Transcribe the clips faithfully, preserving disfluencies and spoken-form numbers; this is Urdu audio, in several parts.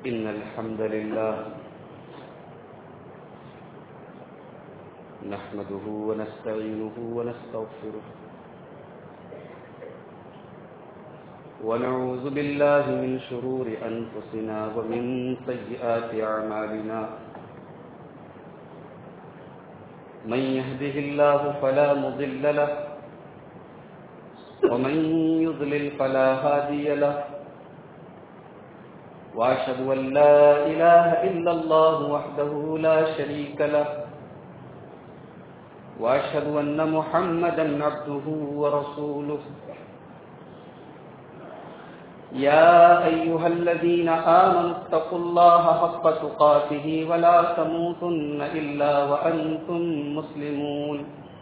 إن الحمد لله نحمده ونستعينه ونستغفره ونعوذ بالله من شرور أنفسنا ومن سيئات أعمالنا من يهده الله فلا مضل له ومن يضلل فلا هادي له وأشهد أن لا إله إلا الله وحده لا شريك له وأشهد أن محمدا عبده ورسوله يا أيها الذين آمنوا اتقوا الله حق تقاته ولا تموتن إلا وأنتم مسلمون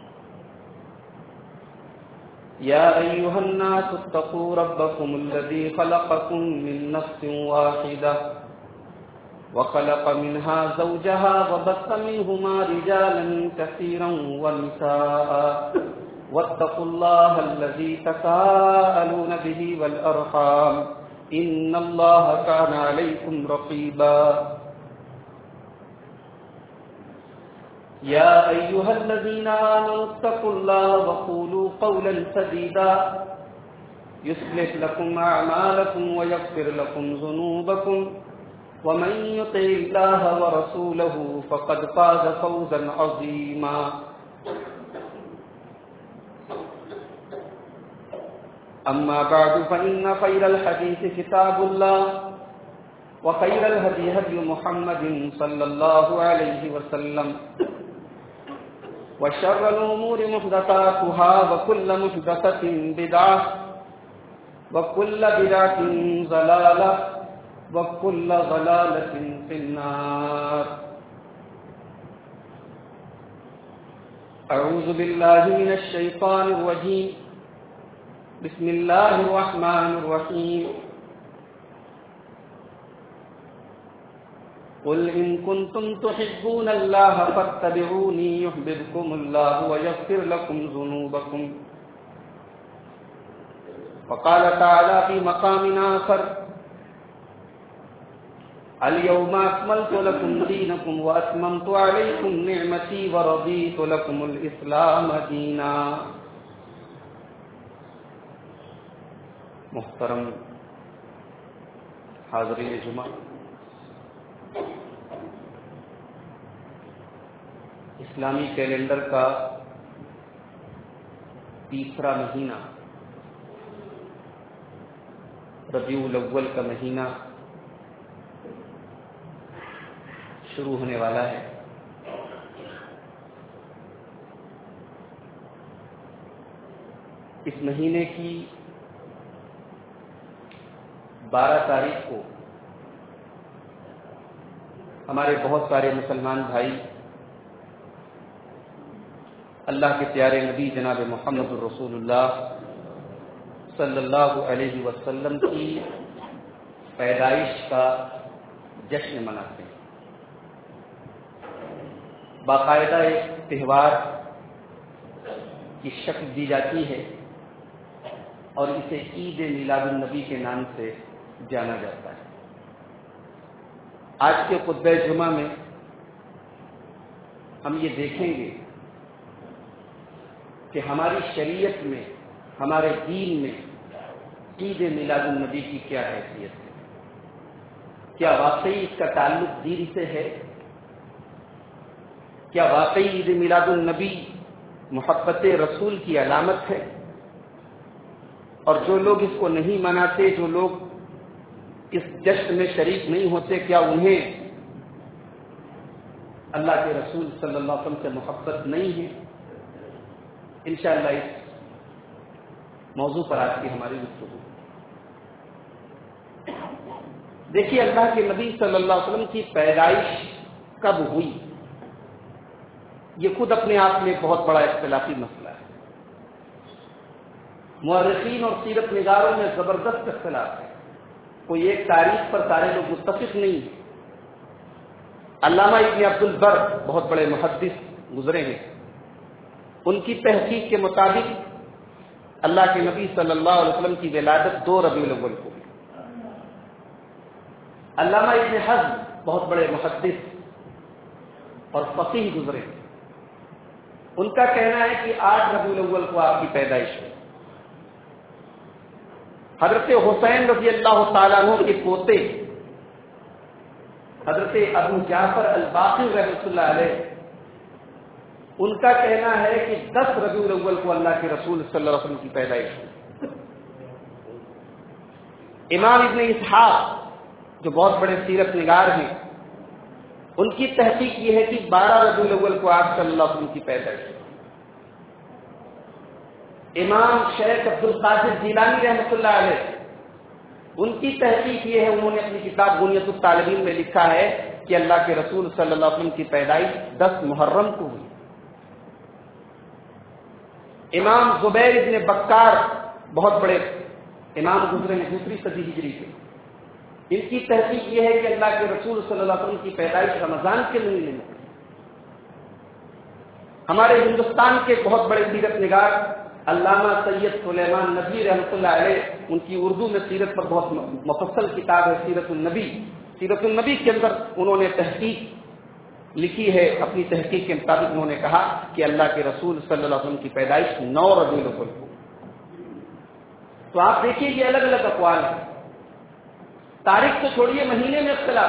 يا أيها الناس اتقوا ربكم الذي خلقكم من نفس واحدة وخلق منها زوجها وبث منهما رجالا كثيرا ونساء واتقوا الله الذي تساءلون به والأرحام إن الله كان عليكم رقيبا يا أيها الذين آمنوا اتقوا الله وقولوا قولا سديدا يصلح لكم أعمالكم ويغفر لكم ذنوبكم ومن يطع الله ورسوله فقد فاز فوزا عظيما أما بعد فإن خير الحديث كتاب الله وخير الهدي هدي محمد صلى الله عليه وسلم وشر الأمور محدثاتها وكل محدثة بدعة وكل بدعة ضلالة وكل ضلالة في النار. أعوذ بالله من الشيطان الرجيم. بسم الله الرحمن الرحيم. قل إن كنتم تحبون الله فاتبعوني يحببكم الله ويغفر لكم ذنوبكم. وقال تعالى في مقام آخر: اليوم أكملت لكم دينكم وأتممت عليكم نعمتي ورضيت لكم الإسلام دينا. محترم حاضرین جمعہ، اسلامی کیلنڈر کا تیسرا مہینہ ربیع الاول کا مہینہ شروع ہونے والا ہے. اس مہینے کی بارہ تاریخ کو ہمارے بہت سارے مسلمان بھائی اللہ کے پیارے نبی جناب محمد الرسول اللہ صلی اللہ علیہ وسلم کی پیدائش کا جشن مناتے ہیں. باقاعدہ ایک تہوار کی شکل دی جاتی ہے اور اسے عید میلاد النبی کے نام سے جانا جاتا ہے. آج کے خطبہ جمعہ میں ہم یہ دیکھیں گے کہ ہماری شریعت میں، ہمارے دین میں عید میلاد النبی کی کیا حیثیت ہے. کیا واقعی اس کا تعلق دین سے ہے؟ کیا واقعی عید میلاد النبی محبت رسول کی علامت ہے؟ اور جو لوگ اس کو نہیں مناتے، جو لوگ اس جشن میں شریک نہیں ہوتے، کیا انہیں اللہ کے رسول صلی اللہ علیہ وسلم سے محبت نہیں ہے؟ انشاءاللہ اس موضوع پر آج کی ہماری گفتگو. دیکھیے، اللہ کے نبی صلی اللہ علیہ وسلم کی پیدائش کب ہوئی، یہ خود اپنے آپ میں بہت بڑا اختلافی مسئلہ ہے. مورخین اور سیرت نگاروں میں زبردست اختلاف ہے. کوئی ایک تاریخ پر سارے لوگ متفق نہیں. علامہ ابن عبد البر بہت بڑے محدث گزرے ہیں، ان کی تحقیق کے مطابق اللہ کے نبی صلی اللہ علیہ وسلم کی ولادت دو ربیع الاول کو ہوئی. علامہ ابن حزم بہت بڑے محدث اور فقیہ گزرے، ان کا کہنا ہے کہ آٹھ ربیع الاول کو آپ کی پیدائش ہے۔ حضرت حسین رضی اللہ تعالیٰ عنہ کے پوتے حضرت ابو جعفر الباقر رحمۃ اللہ علیہ، ان کا کہنا ہے کہ دس ربیع الاول کو اللہ کے رسول صلی اللہ علیہ وسلم کی پیدائش ہے۔ امام ابن اسحاق جو بہت بڑے سیرت نگار ہیں، ان کی تحقیق یہ ہے کہ بارہ ربیع الاول کو آپ صلی اللہ علیہ وسلم کی پیدائش ہے۔ امام شیخ عبد القادر جیلانی رحمۃ اللہ علیہ، ان کی تحقیق یہ ہے، انہوں نے اپنی کتاب بنیۃ الطالبین میں لکھا ہے کہ اللہ کے رسول صلی اللہ علیہ وسلم کی پیدائش دس محرم کو ہوئی۔ امام زبیر ابن بکار بہت بڑے امام گزرے ہیں دوسری صدی ہجری کے، ان کی تحقیق یہ ہے کہ اللہ کے رسول صلی اللہ علیہ وسلم کی پیدائش رمضان کے مہینے میں۔ ہمارے ہندوستان کے بہت بڑے سیرت نگار علامہ سید سلیمان ندوی رحمۃ اللہ علیہ، ان کی اردو میں سیرت پر بہت مفصل کتاب ہے سیرت النبی۔ سیرت النبی کے اندر انہوں نے تحقیق لکھی ہے، اپنی تحقیق کے مطابق انہوں نے کہا کہ اللہ کے رسول صلی اللہ علیہ وسلم کی پیدائش نو ربیع الاول کو۔ تو آپ دیکھیے یہ الگ الگ اقوال ہیں، تاریخ تو چھوڑیے، مہینے میں اختلاف۔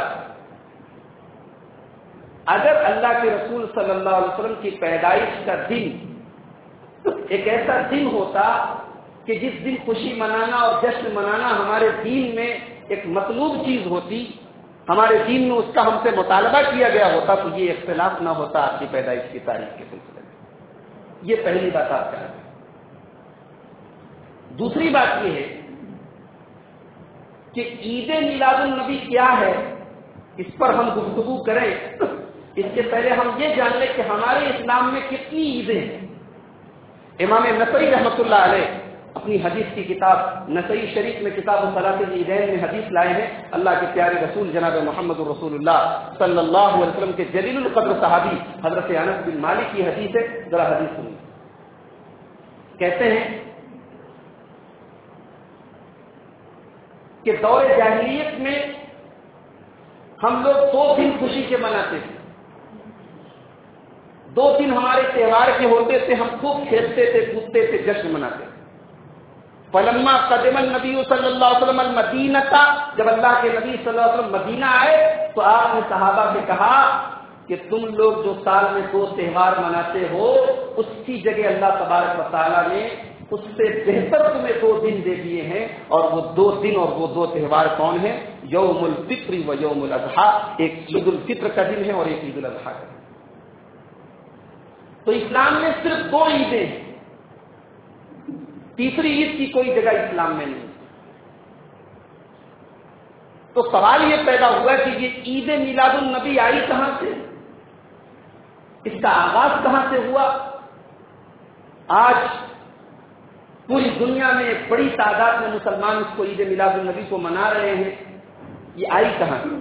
اگر اللہ کے رسول صلی اللہ علیہ وسلم کی پیدائش کا دن ایک ایسا دن ہوتا کہ جس دن خوشی منانا اور جشن منانا ہمارے دین میں ایک مطلوب چیز ہوتی، ہمارے دین میں اس کا ہم سے مطالبہ کیا گیا ہوتا، تو یہ اختلاف نہ ہوتا آپ کی پیدائش کی تاریخ کے سلسلے میں۔ یہ پہلی بات آپ کا ہے۔ دوسری بات یہ ہے کہ عید میلاد النبی کیا ہے، اس پر ہم گفتگو کریں اس سے پہلے ہم یہ جان لیں کہ ہمارے اسلام میں کتنی عیدیں ہیں۔ امام نسائی رحمۃ اللہ علیہ اپنی حدیث کی کتاب نسائی شریف میں کتاب الصلاۃ العیدین میں حدیث لائے ہیں، اللہ کے پیارے رسول جناب محمد رسول اللہ صلی اللہ علیہ وسلم کے جلیل القدر صحابی حضرت انس بن مالک کی حدیث ہے، ذرا حدیث سنیے۔ کہتے ہیں کہ دور جاہلیت میں ہم لوگ دو دن خوشی کے مناتے تھے، دو دن ہمارے تہوار کے ہوتے تھے، ہم خوب کھیلتے تھے، کودتے تھے، جشن مناتے تھے۔ فلما قدم النبی صلی اللہ علیہ وسلم المدینہ، جب اللہ کے نبی صلی اللہ علیہ وسلم مدینہ آئے تو آپ نے صحابہ سے کہا کہ تم لوگ جو سال میں دو تہوار مناتے ہو، اس کی جگہ اللہ تبارک و تعالیٰ نے اس سے بہتر تمہیں دو دن دے دیے ہیں، اور وہ دو دن اور وہ دو تہوار کون ہیں؟ یوم الفطر و یوم الاضحیٰ، ایک عید الفطر کا دن ہے اور ایک عید الاضحیٰ کا دن۔ تو اسلام میں صرف دو عیدیں ہیں، تیسری عید کی کوئی جگہ اسلام میں نہیں۔ تو سوال یہ پیدا ہوا کہ یہ عید میلاد النبی آئی کہاں سے، اس کا آغاز کہاں سے ہوا؟ آج پوری دنیا میں ایک بڑی تعداد میں مسلمان اس کو عید میلاد النبی کو منا رہے ہیں، یہ آئی کہاں سے؟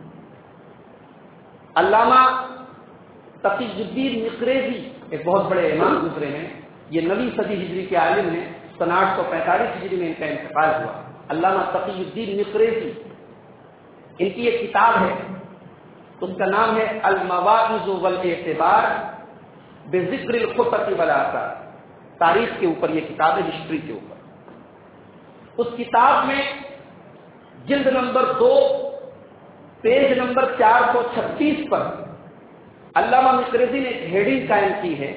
علامہ تقی الدین مقریزی ایک بہت بڑے امام گزرے ہیں، یہ نویں صدی ہجری کے عالم ہیں، سن آٹھ سو پینتالیس ہجری میں ان کا انتقال ہوا۔ علامہ تقی الدین مقریزی، ان کی ایک کتاب ہے، اس کا نام ہے المواعظ والاعتبار بذکر الخطط والآثار، تاریخ کے اوپر یہ کتاب ہے، ہسٹری کے اوپر۔ اس کتاب میں جلد نمبر دو پیج نمبر چار سو چھتیس پر علامہ مقریزی نے ایک ہیڈنگ قائم کی ہے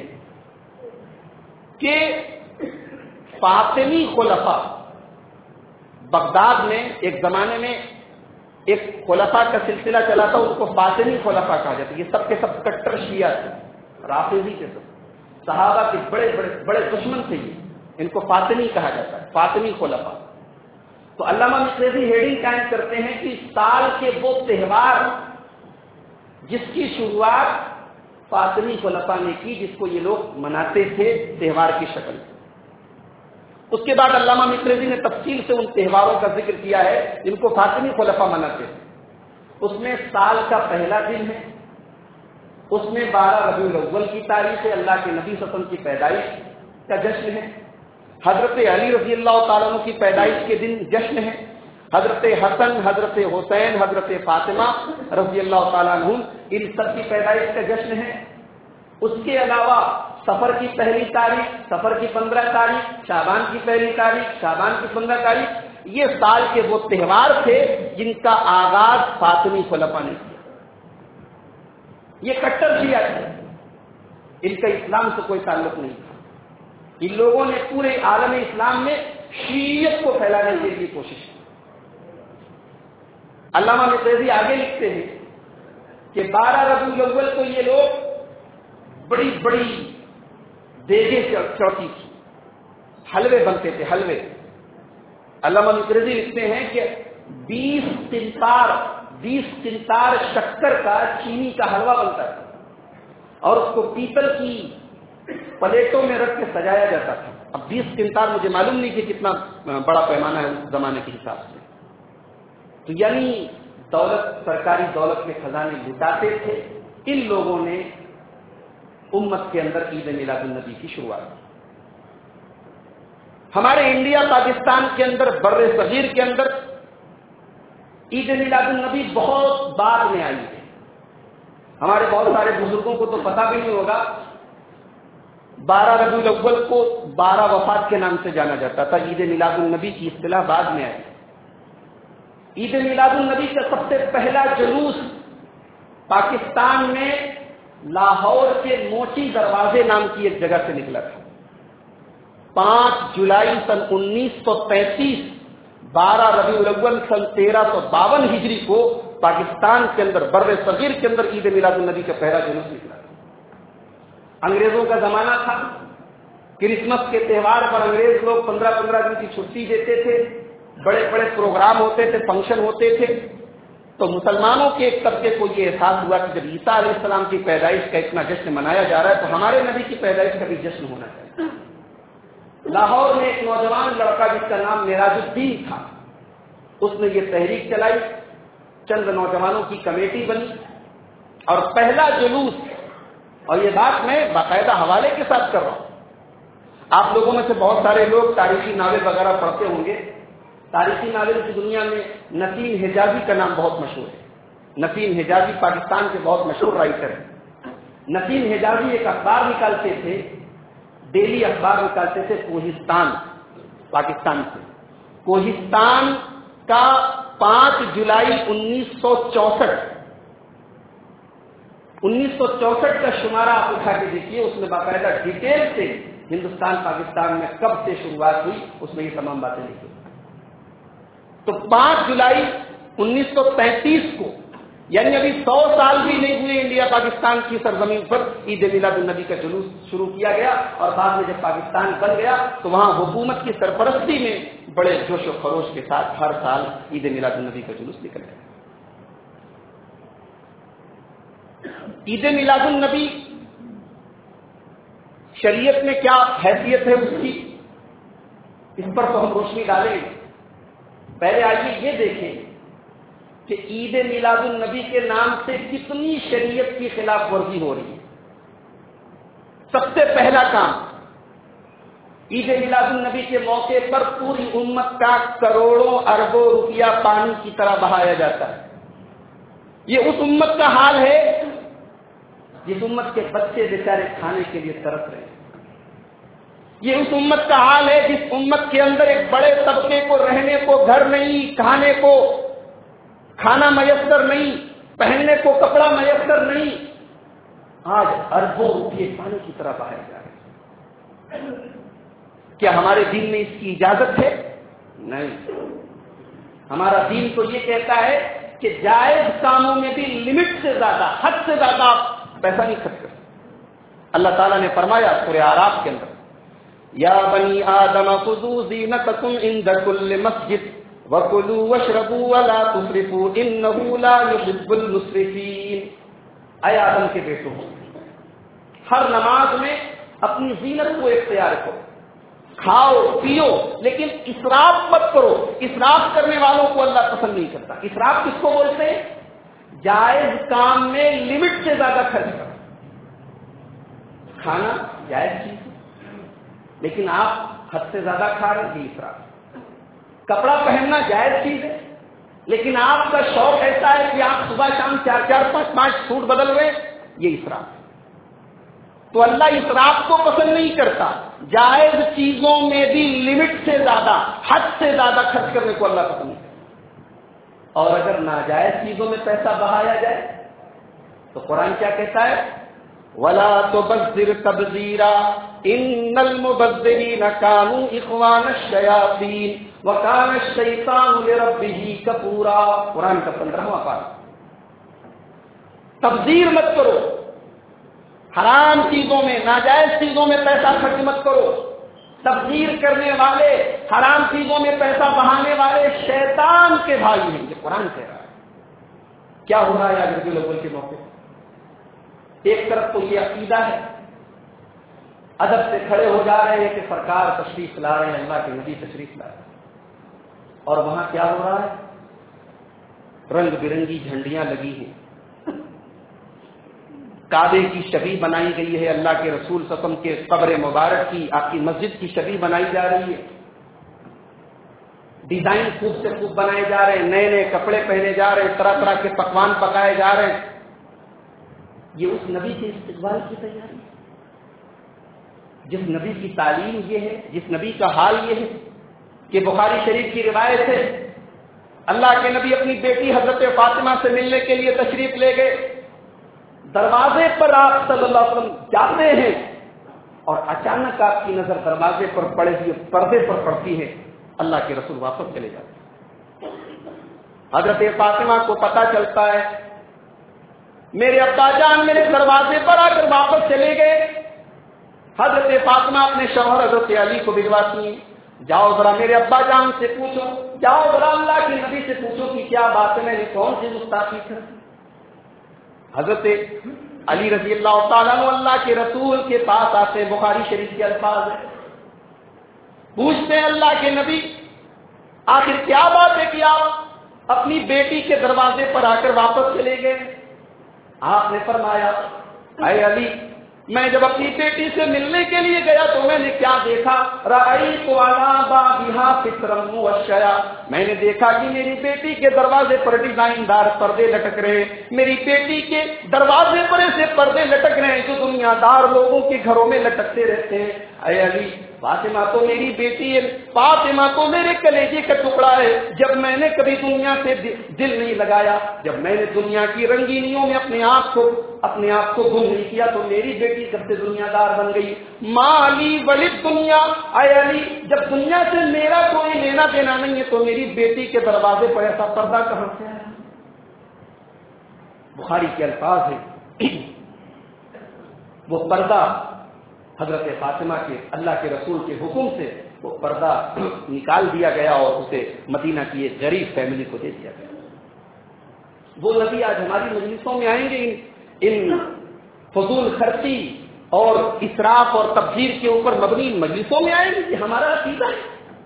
کہ فاطمی خلفاء، بغداد میں ایک زمانے میں ایک خلفاء کا سلسلہ چلا تھا، ان کو فاطمی خلفاء کہا جاتا ہے۔ یہ سب کے سب کٹر شیعہ تھے، رافضی کے سب صحابہ کے بڑے بڑے بڑے دشمن تھے، یہ ان کو فاطمی کہا جاتا ہے، فاطمی خلفاء۔ تو علامہ مقریزی ہیڈنگ قائم کرتے ہیں کہ سال کے وہ تہوار جس کی شروعات فاطمی خلفاء نے کی، جس کو یہ لوگ مناتے تھے تہوار کی شکل میں۔ اس کے بعد علامہ مقریزی نے تفصیل سے ان تہواروں کا ذکر کیا ہے جن کو فاطمی خلفاء مناتے تھے۔ اس میں سال کا پہلا دن ہے، اس میں بارہ ربیع الاول کی تاریخ ہے، اللہ کے نبی صلی اللہ علیہ وسلم کی پیدائش کا جشن ہے، حضرت علی رضی اللہ تعالیٰ عنہ کی پیدائش کے دن جشن ہے، حضرت حسن، حضرت حسین، حضرت فاطمہ رضی اللہ تعالیٰ عنہم، ان سب کی پیدائش کا جشن ہے۔ اس کے علاوہ سفر کی پہلی تاریخ، سفر کی پندرہ تاریخ، شعبان کی پہلی تاریخ، شعبان کی پندرہ تاریخ، یہ سال کے وہ تہوار تھے جن کا آغاز فاطمی خلفاء نے کیا۔ یہ کٹر شیعہ تھے، ان کا اسلام سے کوئی تعلق نہیں تھا۔ ان لوگوں نے پورے عالم اسلام میں شیعیت کو پھیلانے کے لیے کوشش کی۔ علامہ مقریظی آگے لکھتے ہیں کہ بارہ ربیع الاول کو یہ لوگ بڑی بڑی دیگیں چڑھتی تھی، حلوے بنتے تھے، حلوے۔ علامہ مقریظی لکھتے ہیں کہ بیس قنطار بیس قنطار شکر کا چینی کا حلوہ بنتا تھا اور اس کو پیتل کی پلیٹوں میں رکھ کے سجایا جاتا تھا۔ اب بیس قنطار مجھے معلوم نہیں کہ کتنا بڑا پیمانہ ہے اس زمانے کے حساب سے، تو یعنی دولت، سرکاری دولت کے خزانے لٹاتے تھے۔ ان لوگوں نے امت کے اندر عید میلاد النبی کی شروعات کی۔ ہمارے انڈیا پاکستان کے اندر، بر صغیر کے اندر عید میلاد النبی بہت بعد میں آئی ہے۔ ہمارے بہت سارے بزرگوں کو تو پتہ بھی نہیں ہوگا، بارہ ربیع الاول کو بارہ وفات کے نام سے جانا جاتا تھا۔ عید میلاد النبی کی اصطلاح بعد میں آئی۔ عید میلاد النبی کا سب سے پہلا جلوس پاکستان میں لاہور کے موچی دروازے نام کی ایک جگہ سے نکلا تھا۔ پانچ جولائی سن انیس سو پینتیس، بارہ ربیع الاول سن تیرہ سو باون ہجری کو پاکستان کے اندر، بر صغیر کے اندر عید میلاد النبی کا پہلا جلوس نکلا تھا۔ انگریزوں کا زمانہ تھا، کرسمس کے تہوار پر انگریز لوگ پندرہ پندرہ دن کی چھٹی دیتے تھے، بڑے بڑے پروگرام ہوتے تھے، فنکشن ہوتے تھے۔ تو مسلمانوں کے ایک طبقے کو یہ احساس ہوا کہ جب عیسیٰ علیہ السلام کی پیدائش کا اتنا جشن منایا جا رہا ہے تو ہمارے نبی کی پیدائش کا بھی جشن ہونا چاہیے۔ لاہور میں ایک نوجوان لڑکا جس کا نام معراج الدین تھا، اس نے یہ تحریک چلائی، چند نوجوانوں کی کمیٹی بنی اور پہلا جلوس، اور یہ بات میں باقاعدہ حوالے کے ساتھ کر رہا ہوں۔ آپ لوگوں میں سے بہت سارے لوگ تاریخی ناول وغیرہ پڑھتے ہوں گے۔ تاریخی ناول کی دنیا میں نسیم حجازی کا نام بہت مشہور ہے۔ نسیم حجازی پاکستان کے بہت مشہور رائٹر ہیں۔ نسیم حجازی ایک اخبار نکالتے تھے، ڈیلی اخبار نکالتے تھے کوہستان، پاکستان سے۔ کوہستان کا پانچ جولائی انیس سو چونسٹھ انیس سو چونسٹھ کا شمارہ آپ اٹھا کے دیکھیے، اس میں باقاعدہ ڈیٹیل سے ہندوستان پاکستان میں کب سے شروعات ہوئی، اس میں یہ تمام باتیں لکھی۔ تو پانچ جولائی انیس سو پینتیس کو، یعنی ابھی سو سال بھی نہیں ہوئے، انڈیا پاکستان کی سرزمین پر عید میلاد النبی کا جلوس شروع کیا گیا، اور بعد میں جب پاکستان بن گیا تو وہاں حکومت کی سرپرستی میں بڑے جوش و خروش کے ساتھ ہر سال عید میلاد النبی کا جلوس نکل گیا۔ عید میلاد النبی شریعت میں کیا حیثیت ہے اس کی، اس پر تو ہم روشنی ڈالیں گے۔ پہلے آئیے یہ دیکھیں کہ عید میلاد النبی کے نام سے کتنی شریعت کی خلاف ورزی ہو رہی ہے۔ سب سے پہلا کام، عید میلاد النبی کے موقع پر پوری امت کا کروڑوں اربوں روپیہ پانی کی طرح بہایا جاتا ہے۔ یہ اس امت کا حال ہے جس امت کے بچے بیچارے کھانے کے لیے ترس رہے ہیں۔ یہ اس امت کا حال ہے جس امت کے اندر ایک بڑے طبقے کو رہنے کو گھر نہیں، کھانے کو کھانا میسر نہیں، پہننے کو کپڑا میسر نہیں، آج اربوں روپئے پانی کی طرح بہائے جا رہے ہیں۔ کیا ہمارے دین میں اس کی اجازت ہے؟ نہیں۔ ہمارا دین تو یہ کہتا ہے کہ جائز کاموں میں بھی لمٹ سے زیادہ، حد سے زیادہ آپ پیسہ نہیں خرچ کر۔ اللہ تعالیٰ نے فرمایا سورہ اعراف کے اندر، یا بنی آدم خذوا زینتکم عند کل مسجد وکلوا واشربوا ولا تسرفوا انہ لا یحب المسرفین۔ اے آدم کے بیٹوں، ہر نماز میں اپنی زینت کو اختیار کرو، کھاؤ پیو، لیکن اسراف مت کرو۔ اسراف کرنے والوں کو اللہ پسند نہیں کرتا۔ اسراف کس کو بولتے ہیں؟ جائز کام میں لمٹ سے زیادہ خرچ کرو۔ کھانا جائز چیز ہے لیکن آپ حد سے زیادہ کھا رہے ہیں، اسراف۔ کپڑا پہننا جائز چیز ہے لیکن آپ کا شوق ایسا ہے کہ آپ صبح شام چار چار پانچ پانچ سوٹ بدل رہے، یہ اسراف ہے۔ تو اللہ اسراف کو پسند نہیں کرتا، جائز چیزوں میں بھی لمٹ سے زیادہ، حد سے زیادہ خرچ کرنے کو اللہ پسند نہیں کرتا۔ اور اگر ناجائز چیزوں میں پیسہ بہایا جائے تو قرآن کیا کہتا ہے؟ وَلَا تُبَذِّرْ تَبْذِيرًا إِنَّ الْمُبَذِّرِينَ كَانُوا إِخْوَانَ الشَّيَاطِينِ وَكَانَ الشَّيْطَانُ لِرَبِّهِ كَفُورًا۔ قرآن کا پندرہواں پارہ۔ تبذیر مت کرو، حرام چیزوں میں، ناجائز چیزوں میں پیسہ خرچ مت کرو۔ تبذیر کرنے والے، حرام چیزوں میں پیسہ بہانے والے شیطان کے بھائی ہیں، یہ قرآن کہہ رہا ہے۔ کیا ہو رہا ہے آج ربیع الاول کے موقع پر؟ ایک طرف تو یہ عقیدہ ہے، ادب سے کھڑے ہو جا رہے ہیں کہ سرکار تشریف لا رہے ہیں، اللہ کے نبی تشریف لا رہے ہیں، اور وہاں کیا ہو رہا ہے؟ رنگ برنگی جھنڈیاں لگی ہیں، کعبے کی شبیہ بنائی گئی ہے، اللہ کے رسول صلی اللہ علیہ وسلم کے قبر مبارک کی، آپ کی مسجد کی شبیہ بنائی جا رہی ہے، ڈیزائن خوب سے خوب بنائے جا رہے ہیں، نئے نئے کپڑے پہنے جا رہے ہیں، طرح طرح کے پکوان پکائے جا رہے ہیں۔ یہ اس نبی کے استقبال کی تیاری ہے، جس نبی کی تعلیم یہ ہے، جس نبی کا حال یہ ہے کہ بخاری شریف کی روایت ہے، اللہ کے نبی اپنی بیٹی حضرت فاطمہ سے ملنے کے لیے تشریف لے گئے، دروازے پر آپ صلی اللہ علیہ وسلم جاتے ہیں اور اچانک آپ کی نظر دروازے پر پڑے ہوئے پردے پر پڑتی ہے، اللہ کے رسول واپس چلے جاتے ہیں۔ حضرت فاطمہ کو پتہ چلتا ہے میرے ابا جان میرے دروازے پر آ کر واپس چلے گئے۔ حضرت فاطمہ اپنے شوہر حضرت علی کو بھجواتی ہیں، جاؤ ذرا میرے ابا جان سے پوچھو، جاؤ ذرا اللہ کے نبی سے پوچھو کہ کیا بات ہے، میں نے کون سی گستاخی کر دی۔ حضرت علی رضی اللہ تعالیٰ عنہ اللہ کے رسول کے پاس آتے ہیں، بخاری شریف کے الفاظ ہیں، پوچھتے ہیں اللہ کے نبی آخر کیا بات ہے کہ آپ اپنی بیٹی کے دروازے پر آ کر واپس چلے گئے؟ آپ نے فرمایا اے علی، میں جب اپنی بیٹی سے ملنے کے لیے گیا تو میں نے کیا دیکھا؟ رأیت علی بابہا سترا موشیا، میں نے دیکھا کہ میری بیٹی کے دروازے پر ڈیزائن دار پردے لٹک رہے ہیں، میری بیٹی کے دروازے پر ایسے پردے لٹک رہے ہیں جو دنیا دار لوگوں کے گھروں میں لٹکتے رہتے ہیں۔ اے علی، فاطمہ تو میری بیٹی ہے، فاطمہ تو میرے کلیجے کا ٹکڑا ہے، جب میں نے کبھی دنیا سے دل نہیں لگایا، جب میں نے دنیا کی رنگینیوں میں اپنے آپ کو اپنے آپ کو گم نہیں کیا تو میری بیٹی کب سے دنیا دار بن گئی؟ مالی ولد دنیا، اے علی جب دنیا سے میرا کوئی لینا دینا نہیں ہے تو میری بیٹی کے دروازے پر ایسا پردہ کہاں سے آیا؟ بخاری کے الفاظ ہیں، وہ پردہ حضرت فاطمہ کے اللہ کے رسول کے حکم سے وہ پردہ نکال دیا گیا اور اسے مدینہ کی ایک غریب فیملی کو دے دیا گیا۔ وہ نبی آج ہماری مجلسوں میں آئیں گے، ان فضول خرچی اور اسراف اور تبذیر کے اوپر مبنی مجلسوں میں آئیں گے، یہ ہمارا عقیدہ ہے۔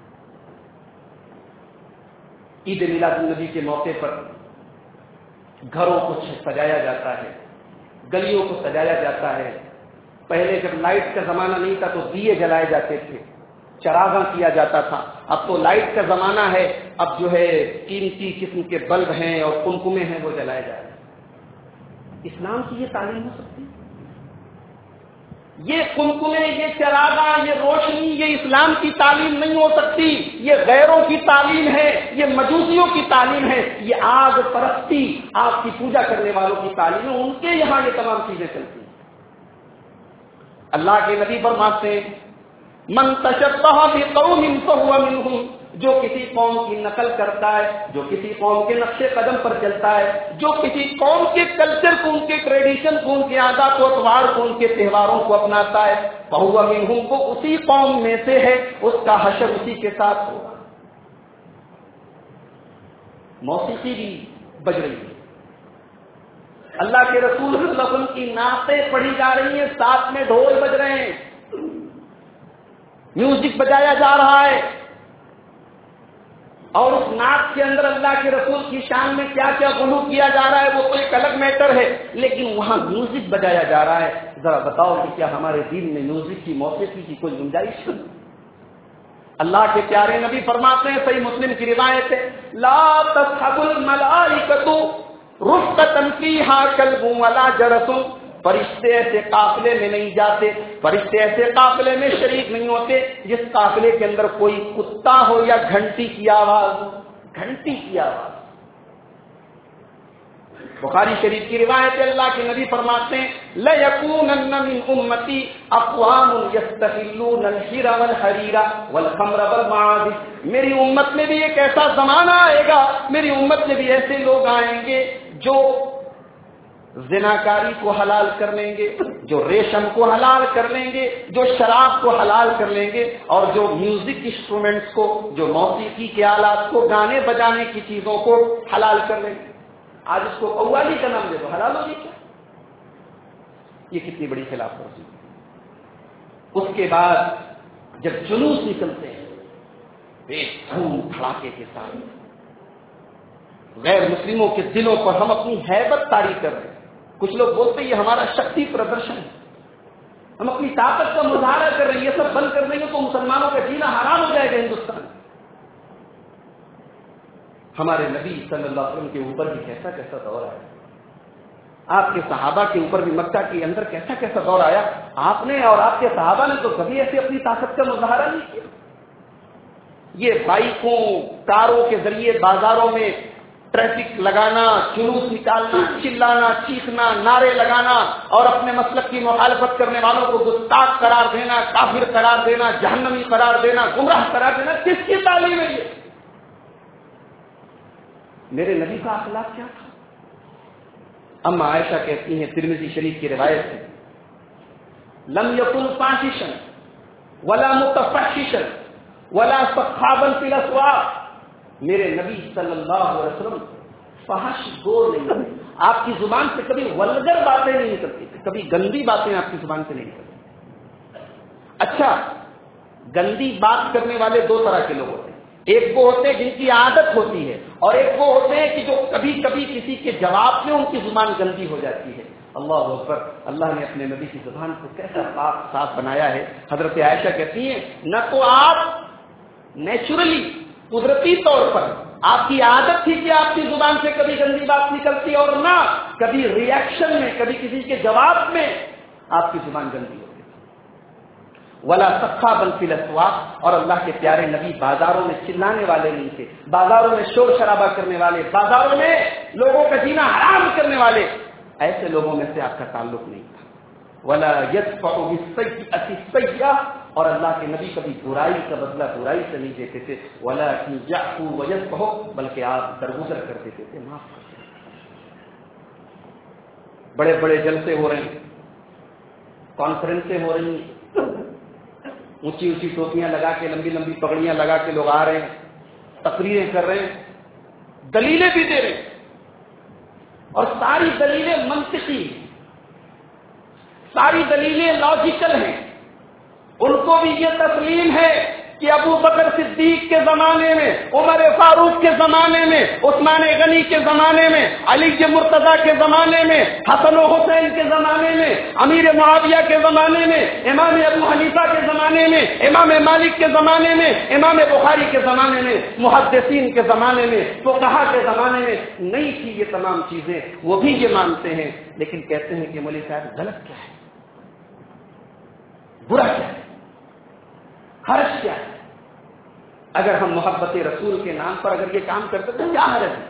عید میلاد النبی کے موقع پر گھروں کو سجایا جاتا ہے، گلیوں کو سجایا جاتا ہے۔ پہلے جب لائٹ کا زمانہ نہیں تھا تو دیے جلائے جاتے تھے، چراغاں کیا جاتا تھا، اب تو لائٹ کا زمانہ ہے، اب جو ہے قیمتی قسم کے بلب ہیں اور قمقمے ہیں وہ جلائے جا رہے ہیں۔ اسلام کی یہ تعلیم ہو سکتی ہے؟ یہ قمقمے، یہ چراغاں، یہ روشنی، یہ اسلام کی تعلیم نہیں ہو سکتی، یہ غیروں کی تعلیم ہے، یہ مجوسیوں کی تعلیم ہے، یہ آگ پرستی، آگ کی پوجا کرنے والوں کی تعلیم ہے، ان کے یہاں یہ تمام چیزیں چلتی ہیں۔ اللہ کے نبی فرماتے ہیں من تشبہ بقوم فہو منہم، جو کسی قوم کی نقل کرتا ہے، جو کسی قوم کے نقش قدم پر چلتا ہے، جو کسی قوم کے کلچر کو، ان کے ٹریڈیشن کو، ان کے عادات و اطوار کو، ان کے تہواروں کو اپناتا ہے، فہو منہم، وہ اسی قوم میں سے ہے، اس کا حشر اسی کے ساتھ ہوگا۔ موسیقی بھی بج رہی ہے، اللہ کے رسول صلی اللہ علیہ وسلم کی نعتیں پڑھی جا رہی ہیں، ساتھ میں ڈھول بج رہے ہیں، میوزک بجایا جا رہا ہے، اور اس نعت کے اندر اللہ کے رسول کی شان میں کیا کیا غلو کیا جا رہا ہے وہ تو ایک الگ میٹر ہے، لیکن وہاں میوزک بجایا جا رہا ہے۔ ذرا بتاؤ کہ کیا ہمارے دین میں میوزک کی، موسیقی کی کوئی گنجائش ہے؟ اللہ کے پیارے نبی فرماتے ہیں، صحیح مسلم کی روایت ہے، لا تصحب الملائکۃ رفقۃ فیھا کلب ولا جرس، فرشتے ایسے قافلے میں نہیں جاتے، فرشتے ایسے قافلے میں شریک نہیں ہوتے جس قافلے کے اندر کوئی کتا ہو یا گھنٹی کی آواز ہو، گھنٹی کی آواز۔ بخاری شریف کی روایت ہے، اللہ کے نبی فرماتے ہیں، لَيَكُونَنَّ مِنْ أُمَّتِي أَقْوَامٌ يَسْتَحِلُّونَ الْحِرَ وَالْحَرِيرَ وَالْخَمْرَ وَالْمَعَازِفَ، میری امت میں بھی ایک ایسا زمانہ آئے گا، میری امت میں بھی ایسے لوگ آئیں گے جو زناکاری کو حلال کر لیں گے، جو ریشم کو حلال کر لیں گے، جو شراب کو حلال کر لیں گے، اور جو میوزک انسٹرومنٹس کو، جو موسیقی کے آلات کو، گانے بجانے کی چیزوں کو حلال کر لیں گے۔ آج اس کو قوالی کا نام دے دو، حلال ہوگی کیا؟ یہ کتنی بڑی خلاف ورزی۔ اس کے بعد جب جلوس نکلتے ہیں بے دھوم دھڑاکے کے ساتھ، غیر مسلموں کے دلوں پر ہم اپنی ہیبت طاری کر رہے ہیں۔ کچھ لوگ بولتے ہیں یہ ہمارا شکتی پردرشن ہے، ہم اپنی طاقت کا مظاہرہ کر رہے ہیں، یہ سب بند کر دیں گے تو مسلمانوں کا جینا حرام ہو جائے گا ہندوستان۔ ہمارے نبی صلی اللہ علیہ وسلم کے اوپر بھی کیسا کیسا دور آیا، آپ کے صحابہ کے اوپر بھی مکہ کے اندر کیسا کیسا دور آیا، آپ نے اور آپ کے صحابہ نے تو کبھی ایسے اپنی طاقت کا مظاہرہ نہیں کیا۔ یہ بائکوں کاروں کے ذریعے بازاروں میں ٹریفک لگانا، جلوس نکالنا، چلانا، چیخنا، نعرے لگانا اور اپنے مسلک کی مخالفت کرنے والوں کو گستاخ قرار دینا، کافر قرار دینا، جہنمی قرار دینا، گمراہ قرار دینا، کس کی تعلیم ہے یہ؟ میرے نبی کا اخلاق کیا تھا؟ اما عائشہ کہتی ہیں، ترمذی شریف کی روایت ہے، لم یکن فاحشا ولا متفحشا ولا سخابا فی الاسواق، میرے نبی صلی اللہ علیہ وسلم فحش گور نہیں تھے، آپ کی زبان سے کبھی ولگر باتیں نہیں نکلتی تھی، کبھی گندی باتیں آپ کی زبان سے نہیں نکلتی۔ اچھا، گندی بات کرنے والے دو طرح کے لوگ ہوتے ہیں، ایک وہ ہوتے ہیں جن کی عادت ہوتی ہے، اور ایک وہ ہوتے ہیں کہ جو کبھی کبھی کسی کے جواب میں ان کی زبان گندی ہو جاتی ہے۔ اللہ اکبر، اللہ نے اپنے نبی کی زبان کو کیسا پاک صاف بنایا ہے۔ حضرت عائشہ کہتی ہیں، نہ تو آپ نیچرلی قدرتی طور پر آپ کی عادت تھی کہ آپ کی زبان سے کبھی گندی بات نکلتی، اور نہ کبھی ریئیکشن میں، کبھی کسی کے جواب میں آپ کی زبان گندی ہوتی، ولا سخابا فی الاسواق، اور اللہ کے پیارے نبی بازاروں میں چلانے والے نہیں تھے، بازاروں میں شور شرابہ کرنے والے، بازاروں میں لوگوں کا جینا حرام کرنے والے، ایسے لوگوں میں سے آپ کا تعلق نہیں تھا۔ ولا يدفع بالسيئة السيئة، اور اللہ کے نبی کبھی برائی کا بدلہ برائی سے نہیں دیتے تھے، ولكن يعفو ويصفح، بلکہ آپ درگزر کر دیتے تھے، معاف کرتے تھے۔ بڑے بڑے جلسے ہو رہے ہیں، کانفرنسیں ہو رہی ہیں، اونچی اونچی ٹوپیاں لگا کے، لمبی لمبی پگڑیاں لگا کے لوگ آ رہے ہیں، تقریریں کر رہے ہیں، دلیلیں بھی دے رہے ہیں، اور ساری دلیلیں منطقی، ساری دلیلیں لاجیکل ہیں۔ ان کو بھی یہ تسلیم ہے کہ ابو بکر صدیق کے زمانے میں، عمر فاروق کے زمانے میں، عثمان غنی کے زمانے میں، علی کے مرتضی کے زمانے میں، حسن و حسین کے زمانے میں، امیر معاویہ کے زمانے میں، امام ابو حنیفہ کے زمانے میں، امام مالک کے زمانے میں، امام بخاری کے زمانے میں، محدثین کے زمانے میں، فقہا کے زمانے میں نہیں تھی یہ تمام چیزیں، وہ بھی یہ مانتے ہیں، لیکن کہتے ہیں کہ مولوی صاحب غلط کیا ہے، برا کیا ہے، حرج کیا ہے؟ اگر ہم محبت رسول کے نام پر اگر یہ کام کرتے تو کیا حرج ہے؟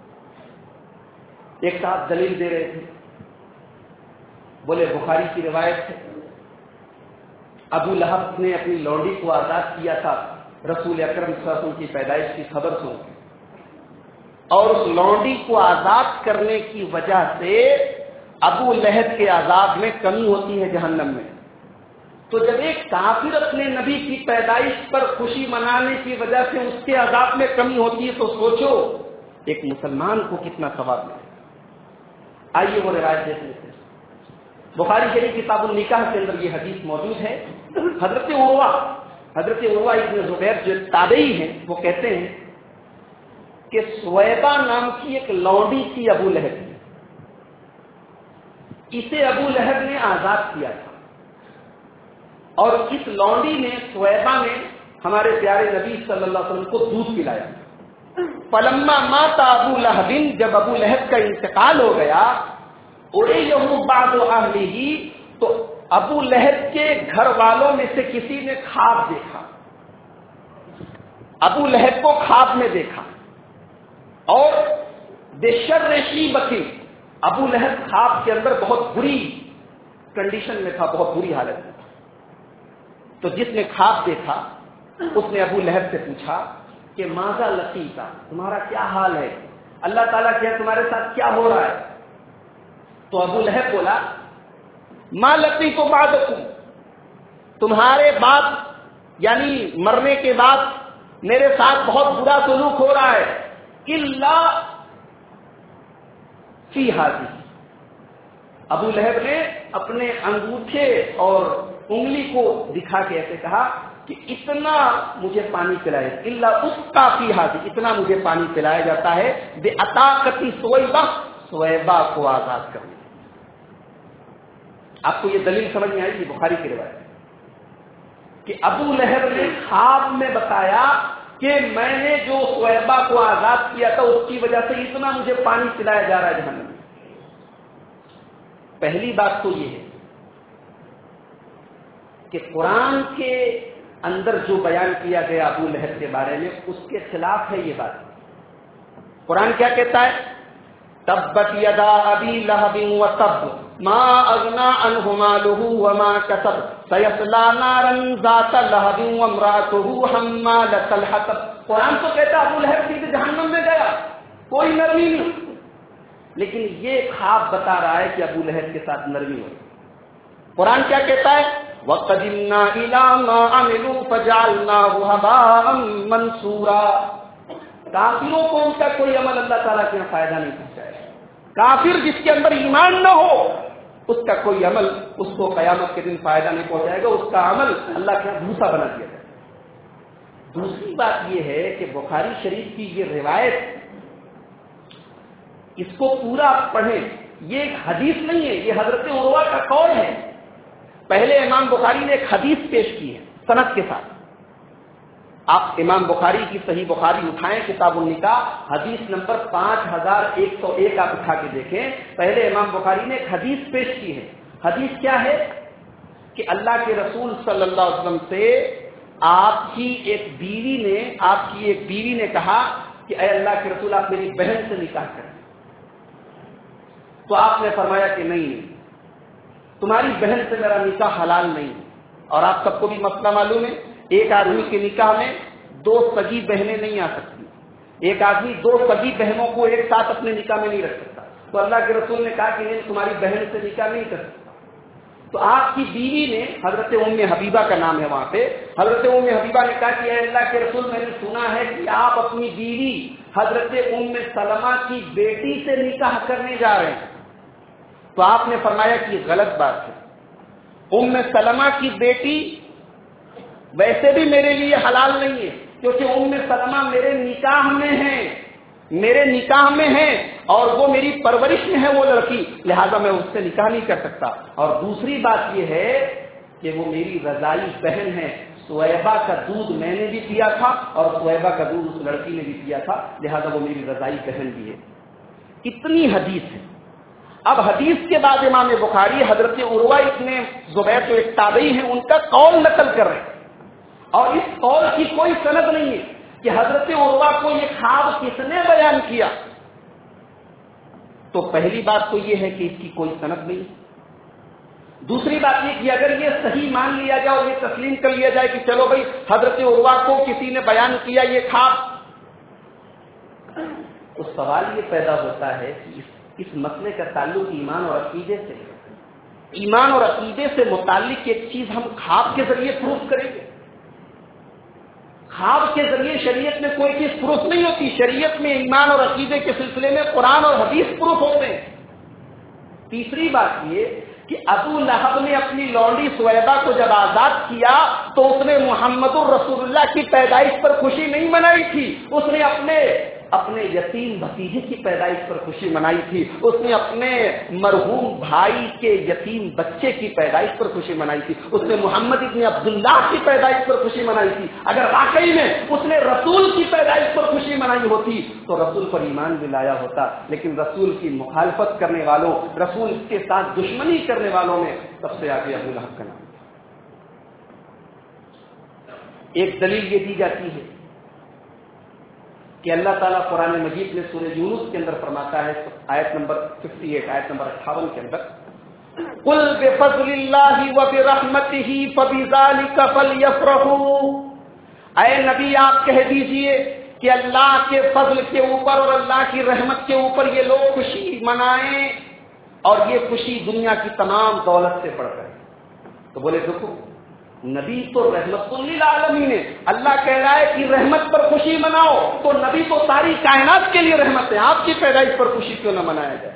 ایک صاحب دلیل دے رہے تھے، بولے بخاری کی روایت ہے، ابو لہب نے اپنی لونڈی کو آزاد کیا تھا رسول اکرم صلی اللہ علیہ وسلم کی پیدائش کی خبر سن کے، اور اس لونڈی کو آزاد کرنے کی وجہ سے ابو لہب کے عذاب میں کمی ہوتی ہے جہنم میں۔ تو جب ایک کافر اپنے نبی کی پیدائش پر خوشی منانے کی وجہ سے اس کے عذاب میں کمی ہوتی ہے، تو سوچو ایک مسلمان کو کتنا ثواب ملے۔ آئیے وہ روایت دیکھ لیتے ہیں، بخاری شریف کتاب النکاح کے اندر یہ حدیث موجود ہے۔ حضرت عروہ حضرت عروہ ابن زبیر جو تابعی ہیں، وہ کہتے ہیں کہ سویبہ نام کی ایک لونڈی تھی ابو لہب کی، اسے ابو لہب نے آزاد کیا تھا، اور اس لونڈی نے، سویبہ نے ہمارے پیارے نبی صلی اللہ علیہ وسلم کو دودھ پلایا. فلما مات ابو لہب، جب ابو لہب کا انتقال ہو گیا، اُرِيَهُ بَعْضُ أَهْلِهِ، تو ابو لہب کے گھر والوں میں سے کسی نے خواب دیکھا، ابو لہب کو خواب میں دیکھا، اور بِشَرِّ شِيبَةٍ، ابو لہب خواب کے اندر بہت بری کنڈیشن میں تھا، بہت بری حالت میں تھا. تو جس نے خواب دیکھا اس نے ابو لہب سے پوچھا کہ ماذا لقیتا، تمہارا کیا حال ہے، اللہ تعالیٰ کیا تمہارے ساتھ کیا ہو رہا ہے؟ تو ابو لہب بولا ما لقیت بعدکم، تمہارے بعد یعنی مرنے کے بعد میرے ساتھ بہت برا سلوک ہو رہا ہے، الا فی ہذہ. ابو لہب نے اپنے انگوٹھے اور انگلی کو دکھا کے ایسے کہا کہ اتنا مجھے پانی پلایا، الا اسقا فی ہذہ، اتنا مجھے پانی پلایا جاتا ہے بے عتاقتی سویبہ، سویبہ کو آزاد کرنے. آپ کو یہ دلیل سمجھ میں آئی کہ بخاری کی روایت ہے کہ ابو لہب نے خواب میں بتایا کہ میں نے جو سویبہ کو آزاد کیا تھا اس کی وجہ سے اتنا مجھے پانی پلایا جا رہا ہے جہنم میں. پہلی بات تو یہ ہے کہ قرآن کے اندر جو بیان کیا گیا ابو لہب کے بارے میں اس کے خلاف ہے یہ بات. قرآن کیا کہتا ہے؟ تبت یدا ابی لہب وتب ما اغنى عنه ماله وما كسب سيصلى نارا ذات لهب وامراته حمالة الحطب. قرآن تو کہتا ابو لہب سیدھے جہنم میں گیا، کوئی نرمی نہیں، لیکن یہ خواب بتا رہا ہے کہ ابو لہب کے ساتھ نرمی ہوئی. قرآن کیا کہتا ہے؟ وَقَدِمْنَا إِلَىٰ مَا عَمِلُوا فَجَعَلْنَاهُ هَبَاءً مَّنثُورًا. کافروں کو ان کا کوئی عمل اللہ تعالیٰ کے یہاں فائدہ نہیں پہنچائے. کافر جس کے اندر ایمان نہ ہو اس کا کوئی عمل اس کو قیامت کے دن فائدہ نہیں پہنچائے گا، اس کا عمل اللہ کے یہاں بھوسا بنا دیا جائے گا. دوسری بات یہ ہے کہ بخاری شریف کی یہ روایت، اس کو پورا پڑھیں، یہ ایک حدیث نہیں ہے، یہ حضرت عروہ کا قول ہے. پہلے امام بخاری نے ایک حدیث پیش کی ہے سند کے ساتھ. آپ امام بخاری کی صحیح بخاری اٹھائیں، کتاب النکاح، حدیث نمبر پانچ ہزار ایک سو ایک آپ اٹھا کے دیکھیں. پہلے امام بخاری نے ایک حدیث پیش کی ہے. حدیث کیا ہے کہ اللہ کے رسول صلی اللہ علیہ وسلم سے آپ کی ایک بیوی نے آپ کی ایک بیوی نے کہا کہ اے اللہ کے رسول آپ میری بہن سے نکاح کریں. تو آپ نے فرمایا کہ نہیں، تمہاری بہن سے میرا نکاح حلال نہیں. اور آپ سب کو بھی مسئلہ معلوم ہے، ایک آدمی کے نکاح میں دو سگی بہنیں نہیں آ سکتی. ایک آدمی دو سگی بہنوں کو ایک ساتھ اپنے نکاح میں نہیں رکھ سکتا. تو اللہ کے رسول نے کہا کہ نہیں، تمہاری بہن سے نکاح نہیں کر سکتا. تو آپ کی بیوی نے، حضرت ام حبیبہ کا نام ہے وہاں پہ، حضرت ام حبیبہ نے کہا کہ اے اللہ کے رسول میں نے سنا ہے کہ آپ اپنی بیوی حضرت ام سلمہ کی بیٹی سے نکاح کرنے جا رہے ہیں. تو آپ نے فرمایا کہ غلط بات ہے. ام سلمہ کی بیٹی ویسے بھی میرے لیے حلال نہیں ہے، کیونکہ ام سلمہ میرے نکاح میں ہیں، میرے نکاح میں ہیں اور وہ میری پرورش میں ہے وہ لڑکی، لہذا میں اس سے نکاح نہیں کر سکتا. اور دوسری بات یہ ہے کہ وہ میری رضائی بہن ہے. سویبہ کا دودھ میں نے بھی پیا تھا اور سویبہ کا دودھ اس لڑکی نے بھی پیا تھا، لہذا وہ میری رضائی بہن بھی ہے. اتنی حدیث ہے. اب حدیث کے بعد امام بخاری حضرت عروہ ابن زبیر جو ایک تابعی ہیں ان کا قول نقل کر رہے ہیں، اور اس قول کی کوئی سند نہیں ہے کہ حضرت عروہ کو یہ خواب کس نے بیان کیا. تو پہلی بات تو یہ ہے کہ اس کی کوئی سند نہیں. دوسری بات یہ کہ اگر یہ صحیح مان لیا جائے اور یہ تسلیم کر لیا جائے کہ چلو بھائی حضرت عروہ کو کسی نے بیان کیا یہ خواب، تو سوال یہ پیدا ہوتا ہے کہ اس اس مسئلے کا تعلق ایمان اور عقیدے سے. ایمان اور عقیدے سے متعلق ایک چیز ہم خواب کے ذریعے پروف کریں گے. خواب کے ذریعے شریعت میں کوئی چیز پروف نہیں ہوتی. شریعت میں ایمان اور عقیدے کے سلسلے میں قرآن اور حدیث پروف ہوتے ہیں. تیسری بات یہ کہ ابو لہب نے اپنی لونڈی سویبہ کو جب آزاد کیا تو اس نے محمد الرسول اللہ کی پیدائش پر خوشی نہیں منائی تھی، اس نے اپنے اپنے یتیم بھتیجے کی پیدائش پر خوشی منائی تھی، اس نے اپنے مرحوم بھائی کے یتیم بچے کی پیدائش پر خوشی منائی تھی، اس نے محمد ابن عبداللہ کی پیدائش پر خوشی منائی تھی۔ اگر واقعی میں اس نے رسول کی پیدائش پر خوشی منائی ہوتی تو رسول پر ایمان بھی لایا ہوتا، لیکن رسول کی مخالفت کرنے والوں، رسول کے ساتھ دشمنی کرنے والوں میں سب سے آگے ابو لہب کا نام۔ ایک دلیل یہ دی جاتی ہے کہ اللہ تعالیٰ قرآن مجید میں سورہ یونس کے اندر فرماتا ہے، آیت نمبر اٹھاون، آیت نمبر اٹھاون کے اندر، قُلْ بِفَضْلِ اللَّهِ وَبِرَحْمَتِهِ فَبِذَلِكَ فَلْيَفْرَحُوا۔ اے نبی آپ کہہ دیجئے کہ اللہ کے فضل کے اوپر اور اللہ کی رحمت کے اوپر یہ لوگ خوشی منائیں، اور یہ خوشی دنیا کی تمام دولت سے بڑھ کر۔ تو بولے دیکھو، نبی تو رحمت للعالمین ہے، اللہ کہہ رہا ہے کہ رحمت پر خوشی مناؤ، تو نبی تو ساری کائنات کے لیے رحمت ہے، آپ کی پیدائش پر خوشی کیوں نہ منایا جائے؟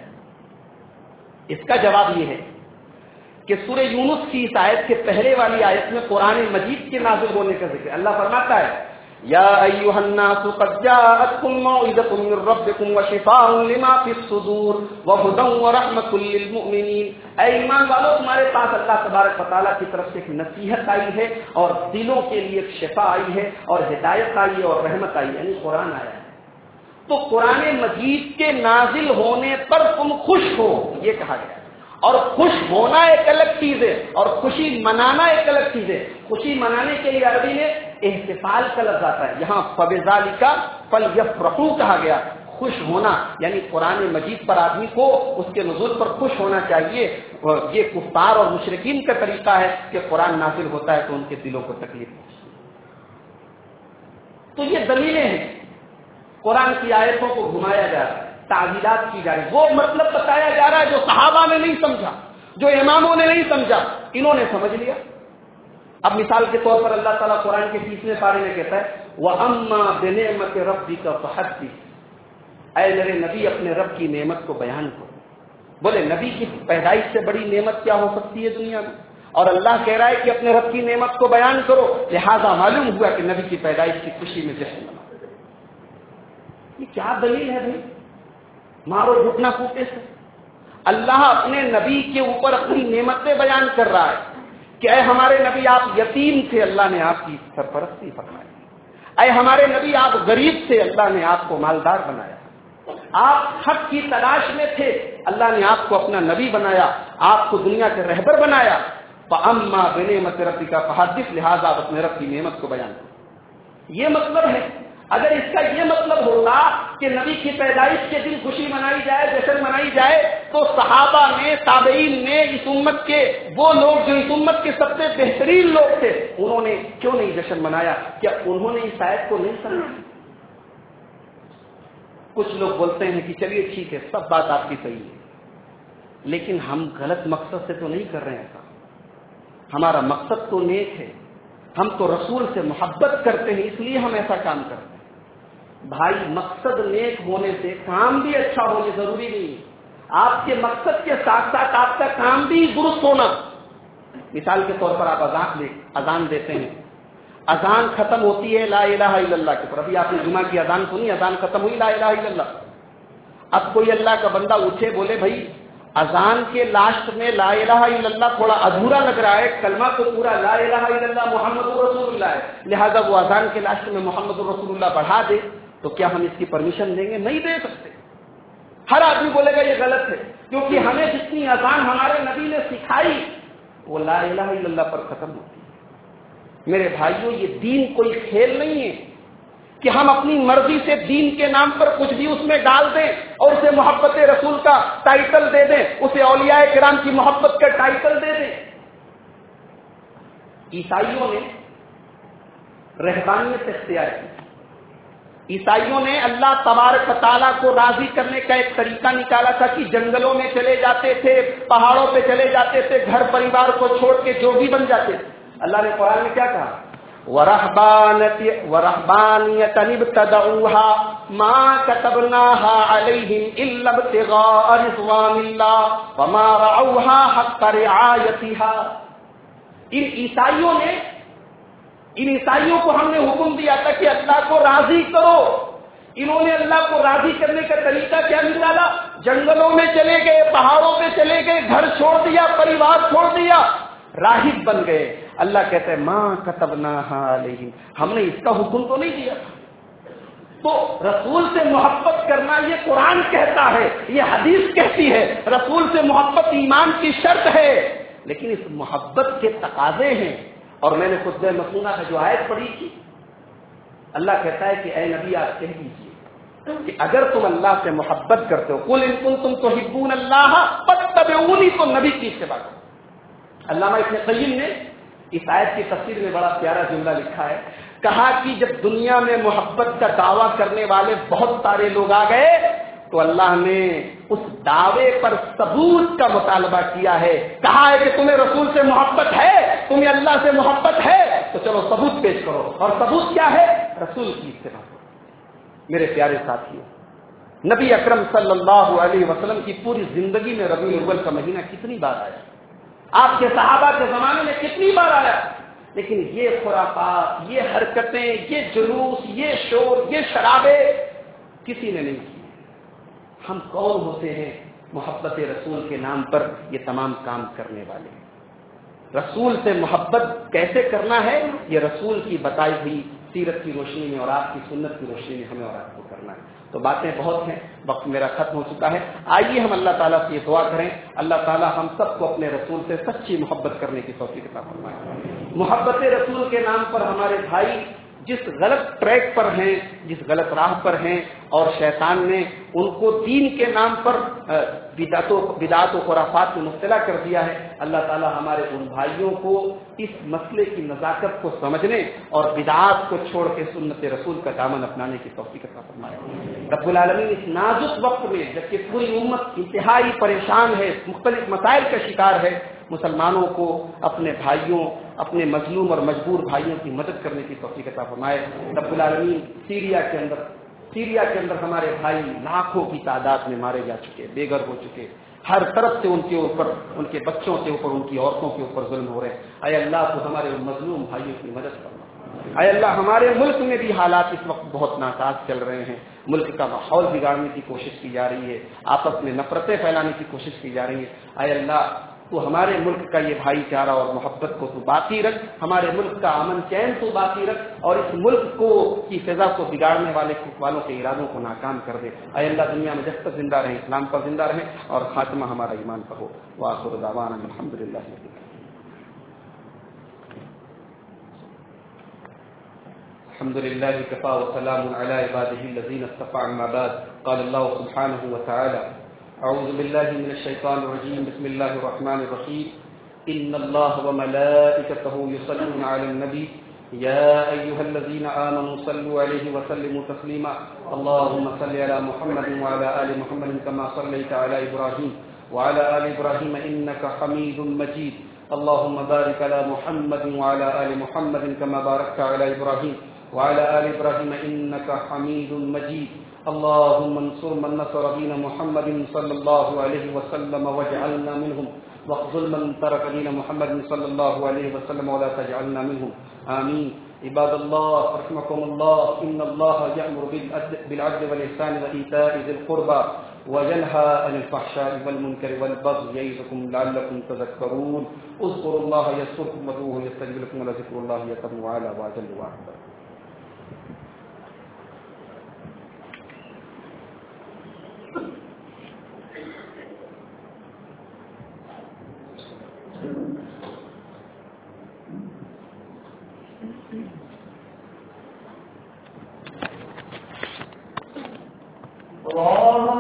اس کا جواب یہ ہے کہ سورہ یونس کی اس آیت کے پہلے والی آیت میں قرآن مجید کے نازل ہونے کا ذکر ہے۔ اللہ فرماتا ہے، یا ایھا الناس قد جاءتکم موعظۃ من ربکم وشفاء لما فی الصدور وہدی ورحمۃ للمؤمنین۔ اے ایمان والو، تمہارے پاس اللہ تبارک و تعالیٰ کی طرف سے ایک نصیحت آئی ہے، اور دلوں کے لیے ایک شفا آئی ہے، اور ہدایت آئی ہے، اور رحمت آئی ہے، یعنی قرآن آیا ہے۔ تو قرآن مجید کے نازل ہونے پر تم خوش ہو، یہ کہا گیا ہے۔ اور خوش ہونا ایک الگ چیز ہے، اور خوشی منانا ایک الگ چیز ہے۔ خوشی منانے کے لیے عربی میں احتفال کا لفظ آتا ہے، یہاں فَبِذَلِكَ فَلْيَفْرَحُوا کہا گیا۔ خوش ہونا یعنی قرآن مجید پر آدمی کو اس کے نزول پر خوش ہونا چاہیے۔ یہ کفار اور مشرکین کا طریقہ ہے کہ قرآن نازل ہوتا ہے تو ان کے دلوں کو تکلیف پہنچتی ہے۔ تو یہ دلیلیں ہیں، قرآن کی آیتوں کو گھمایا جا رہا ہے، تعویلات کی جا رہی ہے، وہ مطلب بتایا جا رہا ہے جو صحابہ نے نہیں سمجھا، جو اماموں نے نہیں سمجھا، انہوں نے سمجھ لیا۔ اب مثال کے طور پر اللہ تعالیٰ قرآن کے تیسرے پارے میں کہتا ہے، وَأَمَّا بِنِعْمَةِ رَبِّكَ فَحَدِّثْ۔ اے میرے نبی اپنے رب کی نعمت کو بیان کرو۔ بولے نبی کی پیدائش سے بڑی نعمت کیا ہو سکتی ہے دنیا میں؟ اور اللہ کہہ رہا ہے کہ اپنے رب کی نعمت کو بیان کرو، لہذا معلوم ہوا کہ نبی کی پیدائش کی خوشی میں جشن مناؤ۔ یہ کیا دلیل ہے بھائی؟ مارو گھٹنا کوٹے سے۔ اللہ اپنے نبی کے اوپر اپنی نعمتیں بیان کر رہا ہے کہ اے ہمارے نبی آپ یتیم تھے، اللہ نے آپ کی سرپرستی فرمائی۔ اے ہمارے نبی آپ غریب تھے، اللہ نے آپ کو مالدار بنایا۔ آپ حق کی تلاش میں تھے، اللہ نے آپ کو اپنا نبی بنایا، آپ کو دنیا کے رہبر بنایا۔ فَأَمَّا بِنِعْمَةِ رَبِّكَ فَحَدِّثْ، لہٰذا آپ اپنے رب کی نعمت کو بیان کرو۔ یہ مطلب ہے۔ اگر اس کا یہ مطلب ہوتا کہ نبی کی پیدائش کے دن خوشی منائی جائے، جشن منائی جائے، تو صحابہ نے، تابعین نے، اس امت کے وہ لوگ جو اس امت کے سب سے بہترین لوگ تھے، انہوں نے کیوں نہیں جشن منایا؟ کیا انہوں نے اس آیت کو نہیں سمجھا؟ کچھ لوگ بولتے ہیں کہ چلیے ٹھیک ہے، سب بات آپ کی صحیح ہے، لیکن ہم غلط مقصد سے تو نہیں کر رہے ہیں ایسا، ہمارا مقصد تو نیک ہے، ہم تو رسول سے محبت کرتے ہیں، اس لیے ہم ایسا کام کرتے ہیں۔ بھائی مقصد نیک ہونے سے کام بھی اچھا ہونے ضروری نہیں ہے، آپ کے مقصد کے ساتھ ساتھ آپ کا کام بھی درست ہونا۔ مثال کے طور پر آپ اذان دے اذان دیتے ہیں، اذان ختم ہوتی ہے لا الہ الا اللہ کے پر، ابھی آپ نے جمعہ کی اذان سنی، اذان ختم ہوئی لا الہ الا اللہ۔ اب کوئی اللہ کا بندہ اٹھے بولے بھائی اذان کے لاسٹ میں لا الہ الا اللہ تھوڑا ادھورا لگ رہا ہے، کلمہ تو پورا لا الہ الا اللہ محمد رسول اللہ ہے، لہذا وہ اذان کے لاسٹ میں محمد رسول اللہ بڑھا دے، تو کیا ہم اس کی پرمیشن دیں گے؟ نہیں دے سکتے۔ ہر آدمی بولے گا یہ غلط ہے، کیونکہ ہمیں جتنی اذان ہمارے نبی نے سکھائی وہ لا الہ الا اللہ پر ختم ہوتی ہے۔ میرے بھائیوں، یہ دین کوئی کھیل نہیں ہے کہ ہم اپنی مرضی سے دین کے نام پر کچھ بھی اس میں ڈال دیں اور اسے محبت رسول کا ٹائٹل دے دیں، اسے اولیاء کرام کی محبت کا ٹائٹل دے دیں۔ عیسائیوں نے رہبانیت اختیار کی، عیسائیوں نے اللہ تبارک و تعالیٰ کو راضی کرنے کا ایک طریقہ نکالا تھا کہ جنگلوں میں چلے جاتے تھے، پہاڑوں پہ چلے جاتے تھے، گھر پریوار کو چھوڑ کے جو بھی بن جاتے تھے۔ اللہ نے قرآن میں کیا کہا؟ وَرَهْبَانِيَّةً ابْتَدَعُوهَا مَا كَتَبْنَاهَا عَلَيْهِمْ إِلَّا ابْتِغَاءَ رِضْوَانِ اللَّهِ وَمَا رَعَوْهَا حَقَّ رِعَایَتِهَا۔ ان عیسائیوں نے ان عیسائیوں کو ہم نے حکم دیا تھا کہ اللہ کو راضی کرو، انہوں نے اللہ کو راضی کرنے کا طریقہ کیا نکالا؟ جنگلوں میں چلے گئے، پہاڑوں پہ چلے گئے، گھر چھوڑ دیا، پریوار چھوڑ دیا، راہب بن گئے۔ اللہ کہتا ہے ماں کتبناہا علیہم، ہم نے اس کا حکم تو نہیں دیا۔ تو رسول سے محبت کرنا یہ قرآن کہتا ہے، یہ حدیث کہتی ہے، رسول سے محبت ایمان کی شرط ہے، لیکن اس محبت کے تقاضے ہیں۔ اور میں نے خطبہ مسنونہ ہے جو آیت پڑھی تھی، اللہ کہتا ہے کہ اے نبی آپ کہہ دیجیے کہ اگر تم اللہ سے محبت کرتے ہو، قل ان کنتم تحبون اللہ فاتبعونی، تو نبی کی اتباع کرو۔ علامہ ابن قیم نے اس آیت کی تفسیر میں بڑا پیارا جملہ لکھا ہے، کہا کہ جب دنیا میں محبت کا دعویٰ کرنے والے بہت سارے لوگ آ گئے تو اللہ نے اس دعوے پر ثبوت کا مطالبہ کیا ہے، کہا ہے کہ تمہیں رسول سے محبت ہے، تمہیں اللہ سے محبت ہے، تو چلو ثبوت پیش کرو۔ اور ثبوت کیا ہے؟ رسول کی اتباع کرو۔ میرے پیارے ساتھیوں، نبی اکرم صلی اللہ علیہ وسلم کی پوری زندگی میں ربیع الاول کا مہینہ کتنی بار آیا؟ آپ کے صحابہ کے زمانے میں کتنی بار آیا؟ لیکن یہ خرافات، یہ حرکتیں، یہ جلوس، یہ شور، یہ شرابے کسی نے نہیں کی۔ ہم کون ہوتے ہیں محبت رسول کے نام پر یہ تمام کام کرنے والے؟ رسول سے محبت کیسے کرنا ہے؟ یہ رسول کی بتائی ہوئی سیرت کی روشنی میں اور آپ کی سنت کی روشنی میں ہمیں اور آپ کو کرنا ہے۔ تو باتیں بہت ہیں، وقت میرا ختم ہو چکا ہے۔ آئیے ہم اللہ تعالیٰ سے یہ دعا کریں، اللہ تعالیٰ ہم سب کو اپنے رسول سے سچی محبت کرنے کی توفیق عطا فرمائے۔ محبت رسول کے نام پر ہمارے بھائی جس غلط ٹریک پر ہیں، جس غلط راہ پر ہیں، اور شیطان نے ان کو دین کے نام پر بدعات و خرافات میں مبتلا کر دیا ہے، اللہ تعالی ہمارے ان بھائیوں کو اس مسئلے کی نزاکت کو سمجھنے اور بدعات کو چھوڑ کے سنت رسول کا دامن اپنانے کی توفیق عطا فرمائے۔ رب العالمین اس نازک وقت میں جبکہ پوری امت انتہائی پریشان ہے، مختلف مسائل کا شکار ہے، مسلمانوں کو اپنے بھائیوں، اپنے مظلوم اور مجبور بھائیوں کی مدد کرنے کی توفیق عطا فرمائے۔ رب العالمین سیریا کے اندر سیریا کے اندر ہمارے بھائی لاکھوں کی تعداد میں مارے جا چکے، بے گھر ہو چکے، ہر طرف سے ان کے اوپر، ان کے بچوں کے اوپر، ان کی عورتوں کے اوپر ظلم ہو رہے ہیں۔ اے اللہ تو ہمارے مظلوم بھائیوں کی مدد کرنا۔ اے اللہ ہمارے ملک میں بھی حالات اس وقت بہت ناساز چل رہے ہیں، ملک کا ماحول بگاڑنے کی کوشش کی جا رہی ہے، آپس میں نفرتیں پھیلانے کی کوشش کی جا رہی ہے۔ اے اللہ تو ہمارے ملک کا یہ بھائی چارہ اور محبت کو تو باقی رکھ، ہمارے ملک کا امن چین تو باقی رکھ، اور اس ملک کو کی فضا کو بگاڑنے والے والوں کے ارادوں کو ناکام کر دے۔ اے اللہ دنیا میں جب تک زندہ رہیں اسلام پر زندہ رہیں اور خاتمہ ہمارا ایمان پر ہو۔ وآخر دعوانا الحمد للہ۔ الحمد لله كفى وسلام على عباده الذين اصطفى، أما بعد، قال الله سبحانه وتعالى: أعوذ بالله من الشيطان الرجيم، بسم الله الرحمن الرحيم، إن الله وملائكته يصلون على النبي يا أيها الذين آمنوا صلوا عليه وسلموا تسليما، اللهم صل على محمد وعلى آل محمد كما صليت على إبراهيم وعلى آل إبراهيم إنك حميد مجيد، اللهم بارك على محمد وعلى آل محمد كما باركت على إبراهيم وعلى آل إبراهيم إنك حميد مجيد، اللهم انصر من نصر دين محمد صلى الله عليه وسلم واجعلنا منهم، واخذل من ترك دين محمد صلى الله عليه وسلم ولا تجعلنا منهم، آمين۔ عباد الله رحمكم الله، إن الله يأمر بالعدل والإحسان وإيتاء ذي القربى وينهى عن الفحشاء والمنكر والبغي يعظكم لعلكم تذكرون، اذكروا الله يذكركم وادعوه يستجب لكم ولذكر الله أكبر وأعلى وأجل وأكبر۔ اللہ